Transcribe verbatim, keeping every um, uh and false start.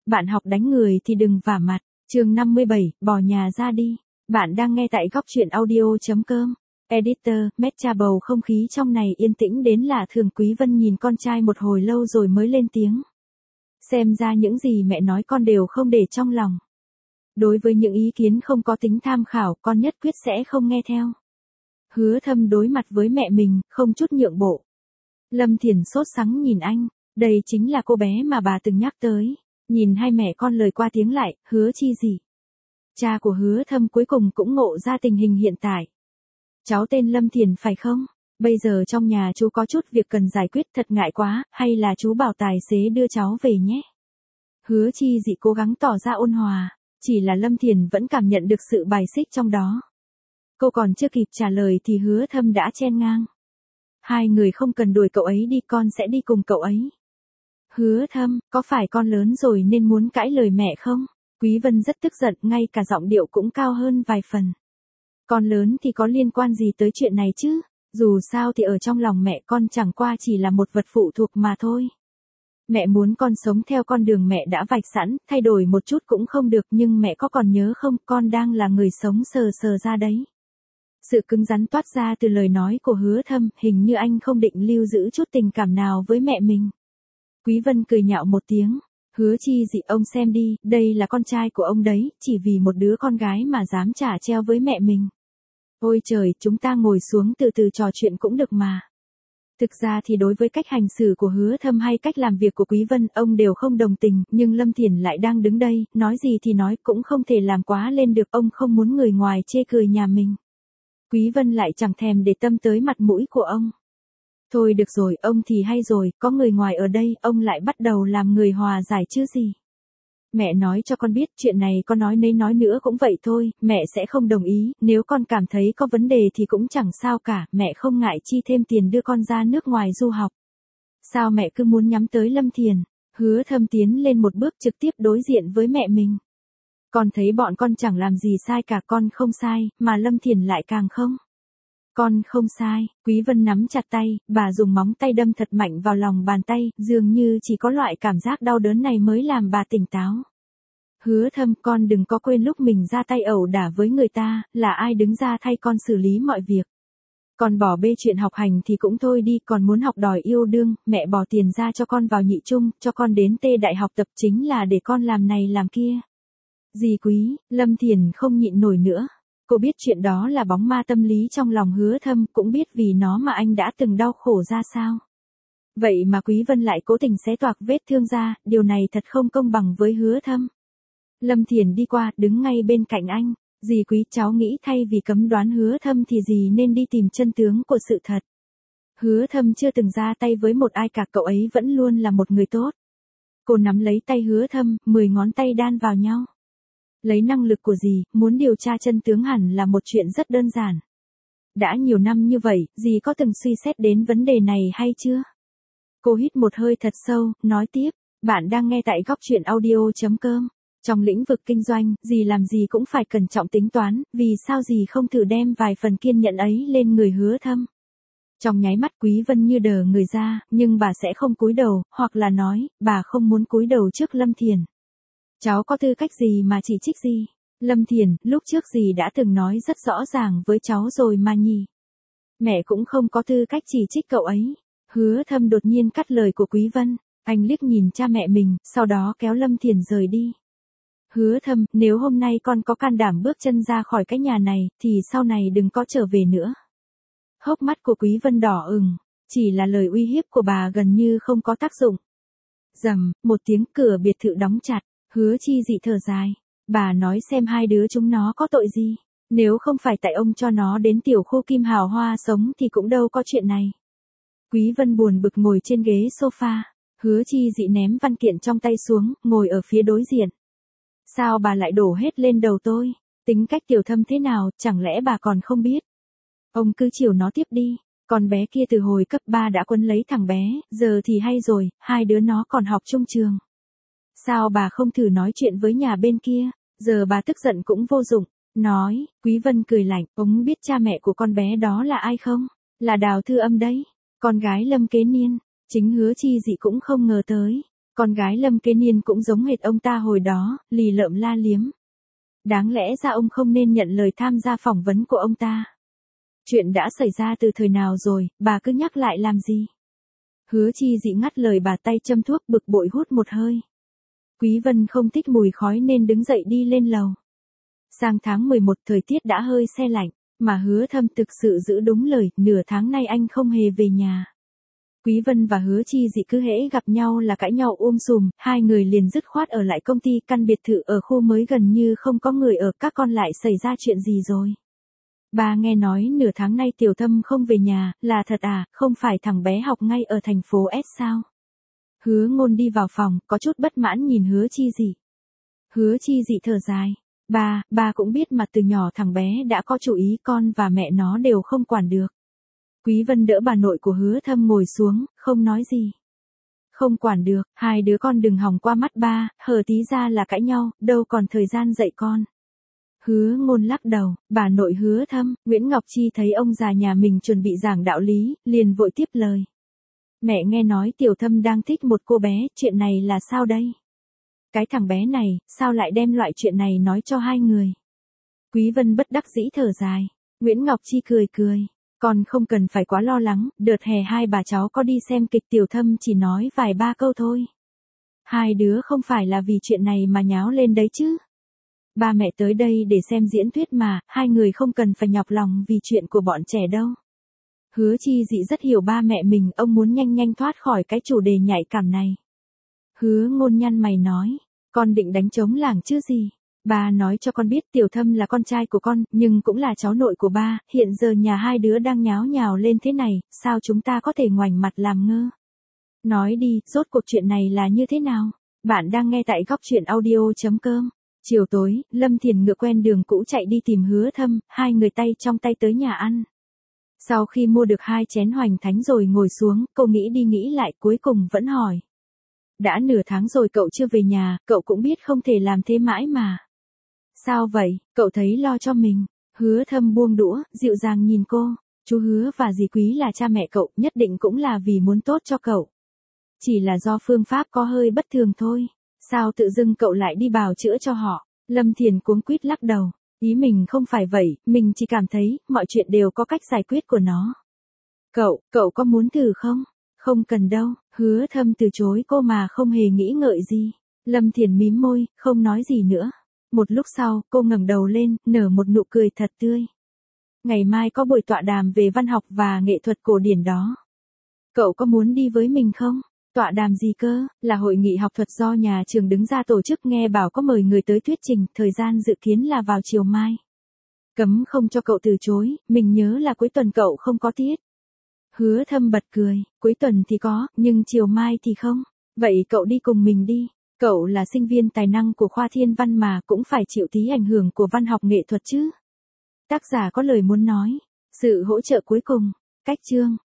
bạn học đánh người thì đừng vả mặt. Chương năm mươi bảy, bỏ nhà ra đi. Bạn đang nghe tại góc truyện audio.com. Editor, Mecha bầu không khí trong này yên tĩnh đến lạ thường. Quý Vân nhìn con trai một hồi lâu rồi mới lên tiếng. Xem ra những gì mẹ nói con đều không để trong lòng. Đối với những ý kiến không có tính tham khảo, con nhất quyết sẽ không nghe theo. Hứa Thâm đối mặt với mẹ mình, không chút nhượng bộ. Lâm Thiền sốt sắng nhìn anh, đây chính là cô bé mà bà từng nhắc tới. Nhìn hai mẹ con lời qua tiếng lại, Hứa Chi gì. Cha của Hứa Thâm cuối cùng cũng ngộ ra tình hình hiện tại. Cháu tên Lâm Thiền phải không? Bây giờ trong nhà chú có chút việc cần giải quyết, thật ngại quá, hay là chú bảo tài xế đưa cháu về nhé. Hứa Chi dị cố gắng tỏ ra ôn hòa, chỉ là Lâm Thiền vẫn cảm nhận được sự bài xích trong đó. Cô còn chưa kịp trả lời thì Hứa Thâm đã chen ngang. Hai người không cần đuổi cậu ấy đi, con sẽ đi cùng cậu ấy. Hứa Thâm, có phải con lớn rồi nên muốn cãi lời mẹ không? Quý Vân rất tức giận, ngay cả giọng điệu cũng cao hơn vài phần. Con lớn thì có liên quan gì tới chuyện này chứ? Dù sao thì ở trong lòng mẹ con chẳng qua chỉ là một vật phụ thuộc mà thôi. Mẹ muốn con sống theo con đường mẹ đã vạch sẵn, thay đổi một chút cũng không được, nhưng mẹ có còn nhớ không, con đang là người sống sờ sờ ra đấy. Sự cứng rắn toát ra từ lời nói của Hứa Thâm, hình như anh không định lưu giữ chút tình cảm nào với mẹ mình. Quý Vân cười nhạo một tiếng. Hứa Chi dị, ông xem đi, đây là con trai của ông đấy, chỉ vì một đứa con gái mà dám trả treo với mẹ mình. Ôi trời, chúng ta ngồi xuống từ từ trò chuyện cũng được mà. Thực ra thì đối với cách hành xử của Hứa Thâm hay cách làm việc của Quý Vân, ông đều không đồng tình, nhưng Lâm Thiền lại đang đứng đây, nói gì thì nói, cũng không thể làm quá lên được, ông không muốn người ngoài chê cười nhà mình. Quý Vân lại chẳng thèm để tâm tới mặt mũi của ông. Thôi được rồi, ông thì hay rồi, có người ngoài ở đây, ông lại bắt đầu làm người hòa giải chứ gì. Mẹ nói cho con biết, chuyện này con nói nấy nói nữa cũng vậy thôi, mẹ sẽ không đồng ý, nếu con cảm thấy có vấn đề thì cũng chẳng sao cả, mẹ không ngại chi thêm tiền đưa con ra nước ngoài du học. Sao mẹ cứ muốn nhắm tới Lâm Thiền? Hứa Thâm tiến lên một bước trực tiếp đối diện với mẹ mình. Con thấy bọn con chẳng làm gì sai cả, con không sai, mà Lâm Thiền lại càng không. Con không sai. Quý Vân nắm chặt tay, bà dùng móng tay đâm thật mạnh vào lòng bàn tay, dường như chỉ có loại cảm giác đau đớn này mới làm bà tỉnh táo. Hứa Thâm, con đừng có quên lúc mình ra tay ẩu đả với người ta, là ai đứng ra thay con xử lý mọi việc. Con bỏ bê chuyện học hành thì cũng thôi đi, còn muốn học đòi yêu đương, mẹ bỏ tiền ra cho con vào nhị trung, cho con đến Tê Đại học tập chính là để con làm này làm kia. Dì Quý, Lâm Thiền không nhịn nổi nữa. Cô biết chuyện đó là bóng ma tâm lý trong lòng Hứa Thâm, cũng biết vì nó mà anh đã từng đau khổ ra sao. Vậy mà Quý Vân lại cố tình xé toạc vết thương ra, điều này thật không công bằng với Hứa Thâm. Lâm Thiền đi qua, đứng ngay bên cạnh anh. Dì Quý, cháu nghĩ thay vì cấm đoán Hứa Thâm thì dì nên đi tìm chân tướng của sự thật. Hứa Thâm chưa từng ra tay với một ai cả, cậu ấy vẫn luôn là một người tốt. Cô nắm lấy tay Hứa Thâm, mười ngón tay đan vào nhau. Lấy năng lực của dì, muốn điều tra chân tướng hẳn là một chuyện rất đơn giản. Đã nhiều năm như vậy, dì có từng suy xét đến vấn đề này hay chưa? Cô hít một hơi thật sâu, nói tiếp, bạn đang nghe tại góc truyện audio.com. Trong lĩnh vực kinh doanh, dì làm gì cũng phải cẩn trọng tính toán, vì sao dì không thử đem vài phần kiên nhẫn ấy lên người Hứa Thâm. Trong nháy mắt Quý Vân như đờ người ra, nhưng bà sẽ không cúi đầu, hoặc là nói, bà không muốn cúi đầu trước Lâm Thiền. Cháu có tư cách gì mà chỉ trích gì? Lâm Thiền, lúc trước dì đã từng nói rất rõ ràng với cháu rồi mà nhỉ. Mẹ cũng không có tư cách chỉ trích cậu ấy. Hứa Thâm đột nhiên cắt lời của Quý Vân. Anh liếc nhìn cha mẹ mình, sau đó kéo Lâm Thiền rời đi. Hứa Thâm, nếu hôm nay con có can đảm bước chân ra khỏi cái nhà này, thì sau này đừng có trở về nữa. Hốc mắt của Quý Vân đỏ ửng, chỉ là lời uy hiếp của bà gần như không có tác dụng. Rầm, một tiếng, cửa biệt thự đóng chặt. Hứa Chi dị thở dài. Bà nói xem hai đứa chúng nó có tội gì. Nếu không phải tại ông cho nó đến tiểu khu Kim Hào Hoa sống thì cũng đâu có chuyện này. Quý Vân buồn bực ngồi trên ghế sofa. Hứa Chi dị ném văn kiện trong tay xuống, ngồi ở phía đối diện. Sao bà lại đổ hết lên đầu tôi? Tính cách Tiểu Thâm thế nào, chẳng lẽ bà còn không biết? Ông cứ chiều nó tiếp đi. Con bé kia từ hồi cấp ba đã quấn lấy thằng bé, giờ thì hay rồi, hai đứa nó còn học chung trường. Sao bà không thử nói chuyện với nhà bên kia, giờ bà tức giận cũng vô dụng. Nói, Quý Vân cười lạnh, ông biết cha mẹ của con bé đó là ai không? Là Đào Thư Âm đấy, con gái Lâm Kế Niên. Chính Hứa Chi dị cũng không ngờ tới. Con gái Lâm Kế Niên cũng giống hệt ông ta hồi đó, lì lợm la liếm. Đáng lẽ ra ông không nên nhận lời tham gia phỏng vấn của ông ta. Chuyện đã xảy ra từ thời nào rồi, bà cứ nhắc lại làm gì? Hứa Chi Dị ngắt lời bà, tay châm thuốc, bực bội hút một hơi. Quý Vân không thích mùi khói nên đứng dậy đi lên lầu. Sang tháng mười một thời tiết đã hơi se lạnh, mà Hứa Thâm thực sự giữ đúng lời, nửa tháng nay anh không hề về nhà. Quý Vân và Hứa Chi Dị cứ hễ gặp nhau là cãi nhau um sùm, hai người liền dứt khoát ở lại công ty, căn biệt thự ở khu mới gần như không có người ở. Các con lại xảy ra chuyện gì rồi? Bà nghe nói nửa tháng nay Tiểu Thâm không về nhà, là thật à, không phải thằng bé học ngay ở thành phố S sao? Hứa Ngôn đi vào phòng, có chút bất mãn nhìn Hứa Chi Dị. Hứa Chi Dị thở dài. Bà, bà cũng biết mà, từ nhỏ thằng bé đã có chủ ý, con và mẹ nó đều không quản được. Quý Vân đỡ bà nội của Hứa Thâm ngồi xuống, không nói gì. Không quản được, hai đứa con đừng hòng qua mắt ba, hở tí ra là cãi nhau, đâu còn thời gian dạy con. Hứa Ngôn lắc đầu, bà nội Hứa Thâm, Nguyễn Ngọc Chi thấy ông già nhà mình chuẩn bị giảng đạo lý, liền vội tiếp lời. Mẹ nghe nói Tiểu Thâm đang thích một cô bé, chuyện này là sao đây? Cái thằng bé này, sao lại đem loại chuyện này nói cho hai người? Quý Vân bất đắc dĩ thở dài. Nguyễn Ngọc Chi cười cười. Con không cần phải quá lo lắng, đợt hè hai bà cháu có đi xem kịch, Tiểu Thâm chỉ nói vài ba câu thôi. Hai đứa không phải là vì chuyện này mà nháo lên đấy chứ. Ba mẹ tới đây để xem diễn thuyết mà, hai người không cần phải nhọc lòng vì chuyện của bọn trẻ đâu. Hứa Chi Dị rất hiểu ba mẹ mình, ông muốn nhanh nhanh thoát khỏi cái chủ đề nhạy cảm này. Hứa Ngôn nhăn mày nói, con định đánh trống lảng chứ gì? Ba nói cho con biết Tiểu Thâm là con trai của con, nhưng cũng là cháu nội của ba, hiện giờ nhà hai đứa đang nháo nhào lên thế này, sao chúng ta có thể ngoảnh mặt làm ngơ? Nói đi, rốt cuộc chuyện này là như thế nào? Bạn đang nghe tại góc truyện audio chấm com. Chiều tối, Lâm Thiền ngựa quen đường cũ chạy đi tìm Hứa Thâm, hai người tay trong tay tới nhà ăn. Sau khi mua được hai chén hoành thánh rồi ngồi xuống, cô nghĩ đi nghĩ lại cuối cùng vẫn hỏi. Đã nửa tháng rồi cậu chưa về nhà, cậu cũng biết không thể làm thế mãi mà. Sao vậy, cậu thấy lo cho mình? Hứa Thâm buông đũa, dịu dàng nhìn cô. Chú Hứa và dì Quý là cha mẹ cậu, nhất định cũng là vì muốn tốt cho cậu. Chỉ là do phương pháp có hơi bất thường thôi. Sao tự dưng cậu lại đi bào chữa cho họ? Lâm Thiền cuống quýt lắc đầu. Ý mình không phải vậy, mình chỉ cảm thấy, mọi chuyện đều có cách giải quyết của nó. Cậu, cậu có muốn thử không? Không cần đâu, Hứa Thâm từ chối cô mà không hề nghĩ ngợi gì. Lâm Thiền mím môi, không nói gì nữa. Một lúc sau, cô ngẩng đầu lên, nở một nụ cười thật tươi. Ngày mai có buổi tọa đàm về văn học và nghệ thuật cổ điển đó. Cậu có muốn đi với mình không? Tọa đàm gì cơ? Là hội nghị học thuật do nhà trường đứng ra tổ chức, nghe bảo có mời người tới thuyết trình, thời gian dự kiến là vào chiều mai. Cấm không cho cậu từ chối, mình nhớ là cuối tuần cậu không có tiết. Hứa Thâm bật cười, cuối tuần thì có, nhưng chiều mai thì không. Vậy cậu đi cùng mình đi. Cậu là sinh viên tài năng của khoa thiên văn mà, cũng phải chịu tí ảnh hưởng của văn học nghệ thuật chứ. Tác giả có lời muốn nói. Sự hỗ trợ cuối cùng. Cách chương.